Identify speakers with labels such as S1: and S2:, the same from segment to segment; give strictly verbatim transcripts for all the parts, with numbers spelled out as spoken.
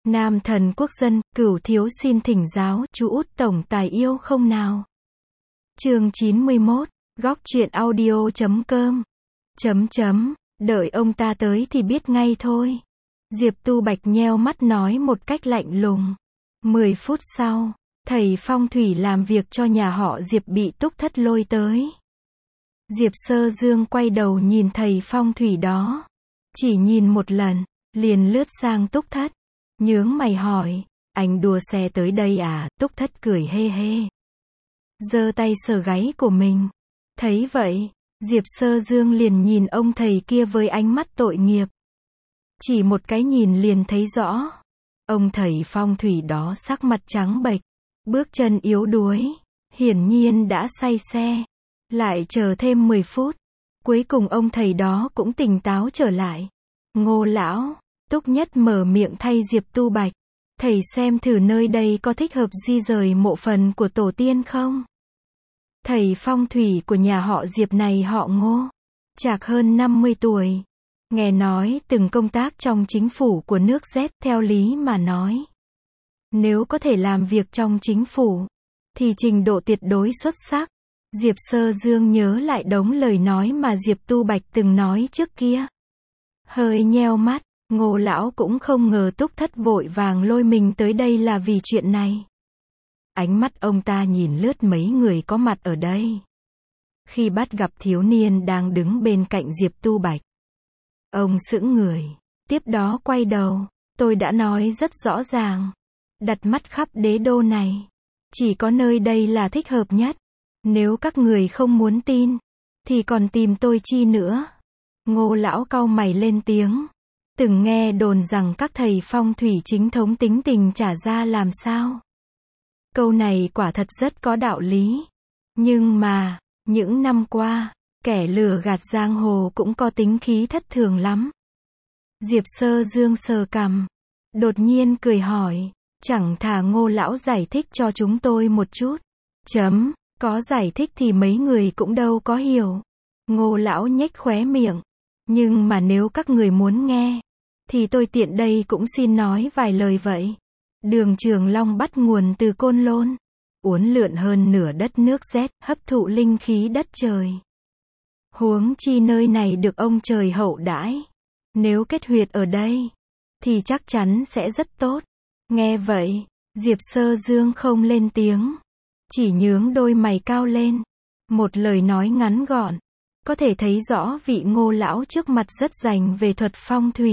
S1: Nam thần quốc dân, cửu thiếu xin thỉnh giáo, chú út tổng tài yêu không nào? Chương chín mươi mốt, góc truyện audio chấm com. Chấm chấm, đợi ông ta tới thì biết ngay thôi. Diệp Tu Bạch nheo mắt nói một cách lạnh lùng. Mười phút sau, thầy phong thủy làm việc cho nhà họ Diệp bị Túc Thất lôi tới. Diệp Sơ Dương quay đầu nhìn thầy phong thủy đó. Chỉ nhìn một lần, liền lướt sang Túc Thất. Nhướng mày hỏi, anh đua xe tới đây à? Túc Thất cười hê hê. Giơ tay sờ gáy của mình. Thấy vậy, Diệp Sơ Dương liền nhìn ông thầy kia với ánh mắt tội nghiệp. Chỉ một cái nhìn liền thấy rõ. Ông thầy phong thủy đó sắc mặt trắng bệch, bước chân yếu đuối, hiển nhiên đã say xe. Lại chờ thêm mười phút, cuối cùng ông thầy đó cũng tỉnh táo trở lại. Ngô lão, Túc Nhất mở miệng thay Diệp Tu Bạch. Thầy xem thử nơi đây có thích hợp di rời mộ phần của tổ tiên không? Thầy phong thủy của nhà họ Diệp này họ Ngô, trạc hơn năm mươi tuổi. Nghe nói từng công tác trong chính phủ của nước Z, theo lý mà nói. Nếu có thể làm việc trong chính phủ, thì trình độ tuyệt đối xuất sắc. Diệp Sơ Dương nhớ lại đống lời nói mà Diệp Tu Bạch từng nói trước kia. Hơi nheo mắt, Ngô lão cũng không ngờ Túc Thất vội vàng lôi mình tới đây là vì chuyện này. Ánh mắt ông ta nhìn lướt mấy người có mặt ở đây. Khi bắt gặp thiếu niên đang đứng bên cạnh Diệp Tu Bạch, ông sững người, tiếp đó quay đầu. Tôi đã nói rất rõ ràng, đặt mắt khắp đế đô này, chỉ có nơi đây là thích hợp nhất. Nếu các người không muốn tin, thì còn tìm tôi chi nữa? Ngô lão cau mày lên tiếng. Từng nghe đồn rằng các thầy phong thủy chính thống tính tình trả ra làm sao? Câu này quả thật rất có đạo lý. Nhưng mà, những năm qua, kẻ lừa gạt giang hồ cũng có tính khí thất thường lắm. Diệp Sơ Dương sờ cằm, đột nhiên cười hỏi, chẳng thà Ngô lão giải thích cho chúng tôi một chút. Chấm, có giải thích thì mấy người cũng đâu có hiểu. Ngô lão nhếch khóe miệng. Nhưng mà nếu các người muốn nghe, thì tôi tiện đây cũng xin nói vài lời vậy. Đường Trường Long bắt nguồn từ Côn Lôn, uốn lượn hơn nửa đất nước Z, hấp thụ linh khí đất trời. Huống chi nơi này được ông trời hậu đãi. Nếu kết huyệt ở đây, thì chắc chắn sẽ rất tốt. Nghe vậy, Diệp Sơ Dương không lên tiếng, chỉ nhướng đôi mày cao lên. Một lời nói ngắn gọn, có thể thấy rõ vị Ngô lão trước mặt rất rành về thuật phong thủy.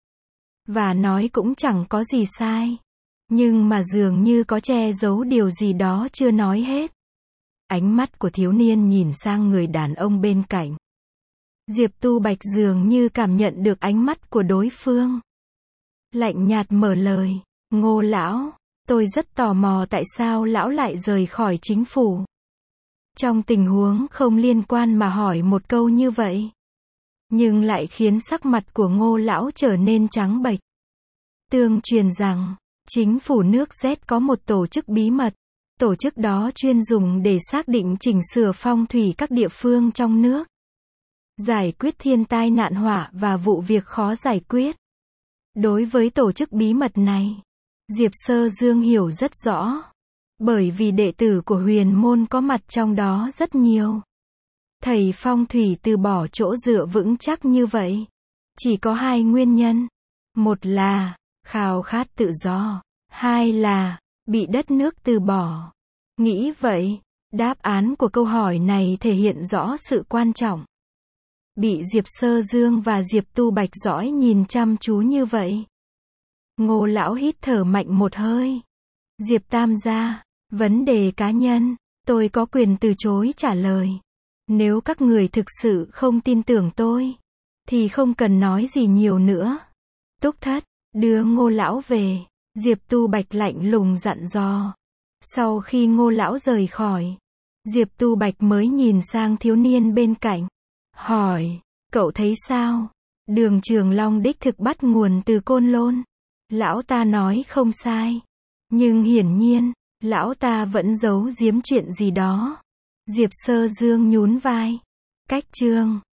S1: Và nói cũng chẳng có gì sai. Nhưng mà dường như có che giấu điều gì đó chưa nói hết. Ánh mắt của thiếu niên nhìn sang người đàn ông bên cạnh. Diệp Tu Bạch dường như cảm nhận được ánh mắt của đối phương. Lạnh nhạt mở lời, Ngô lão, tôi rất tò mò tại sao lão lại rời khỏi chính phủ. Trong tình huống không liên quan mà hỏi một câu như vậy, nhưng lại khiến sắc mặt của Ngô lão trở nên trắng bệch. Tương truyền rằng, chính phủ nước Z có một tổ chức bí mật. Tổ chức đó chuyên dùng để xác định chỉnh sửa phong thủy các địa phương trong nước, giải quyết thiên tai nạn họa và vụ việc khó giải quyết. Đối với tổ chức bí mật này, Diệp Sơ Dương hiểu rất rõ. Bởi vì đệ tử của huyền môn có mặt trong đó rất nhiều. Thầy phong thủy từ bỏ chỗ dựa vững chắc như vậy, chỉ có hai nguyên nhân. Một là khao khát tự do, hai là bị đất nước từ bỏ. Nghĩ vậy, đáp án của câu hỏi này thể hiện rõ sự quan trọng. Bị Diệp Sơ Dương và Diệp Tu Bạch dõi nhìn chăm chú như vậy, Ngô lão hít thở mạnh một hơi. Diệp tam gia, vấn đề cá nhân, tôi có quyền từ chối trả lời. Nếu các người thực sự không tin tưởng tôi, thì không cần nói gì nhiều nữa. Túc Thất, đưa Ngô lão về. Diệp Tu Bạch lạnh lùng dặn dò. Sau khi Ngô lão rời khỏi, Diệp Tu Bạch mới nhìn sang thiếu niên bên cạnh. Hỏi, cậu thấy sao? Đường Trường Long đích thực bắt nguồn từ Côn Lôn. Lão ta nói không sai. Nhưng hiển nhiên, lão ta vẫn giấu giếm chuyện gì đó. Diệp Sơ Dương nhún vai. Cách chương